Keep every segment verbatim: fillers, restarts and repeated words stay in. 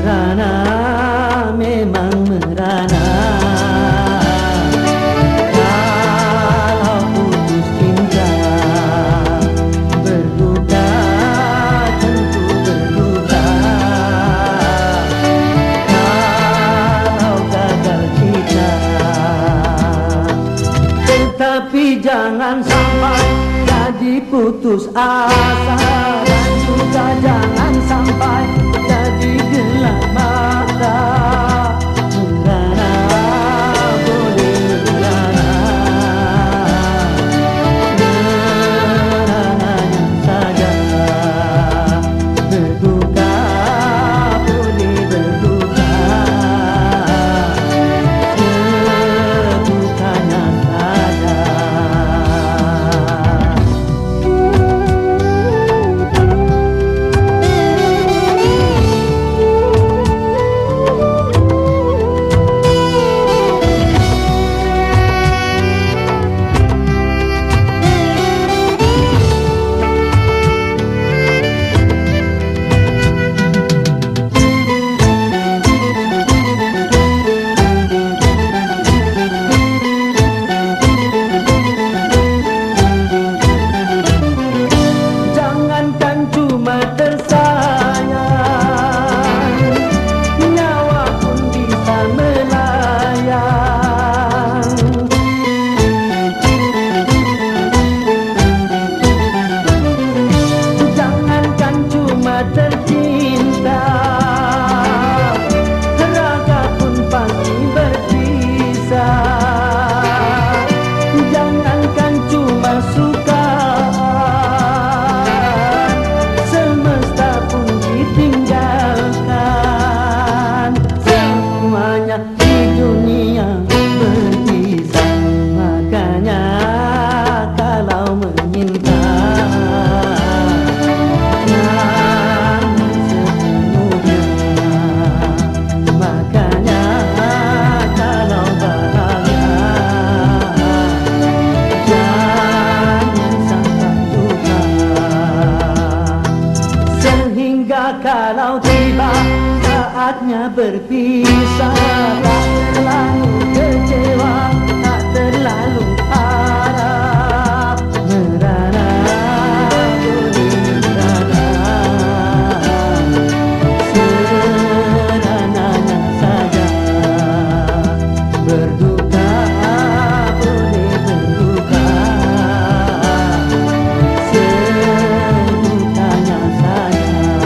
Merana, memang merana. Kalau putus cinta, berduka, tentu berduka. Kalau gagal cinta, tetapi jangan sampai jadi putus asa, dan juga jangan sampai jadi gelap mata. Merana, boleh merana, merananya saja. Berduka, boleh berduka, sebukanya saja. Kalau tiba saatnya berpisah, tak terlalu kecewa, tak terlalu harap. Merana, boleh merana, serananya saja. Berduka, boleh berduka, sebukanya saja.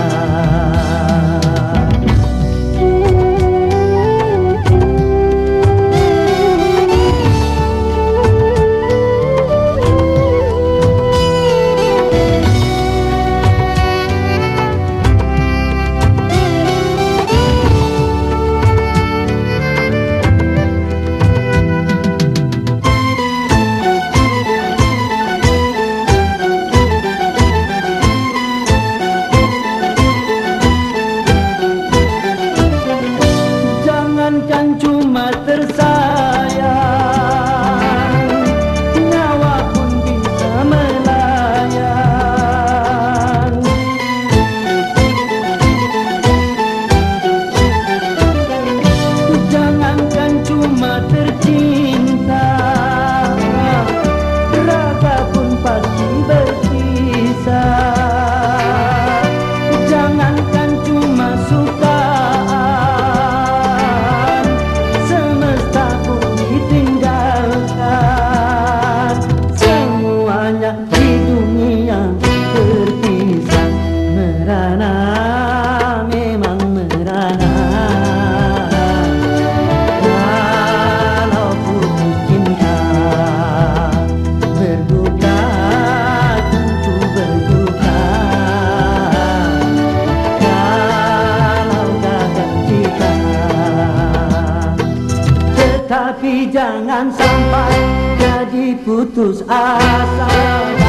Jangankan cuma tersayang, nyawa pun bisa melayang. Jangankan cuma tercinta, raga pun pasti berpisah. Jangankan cuma suka, di dunia terpisah. Merana, memang merana. Kalau putus cinta, berduka, tentu berduka. Kalau gagal cinta, tetapi jangan sampai jadi putus asa.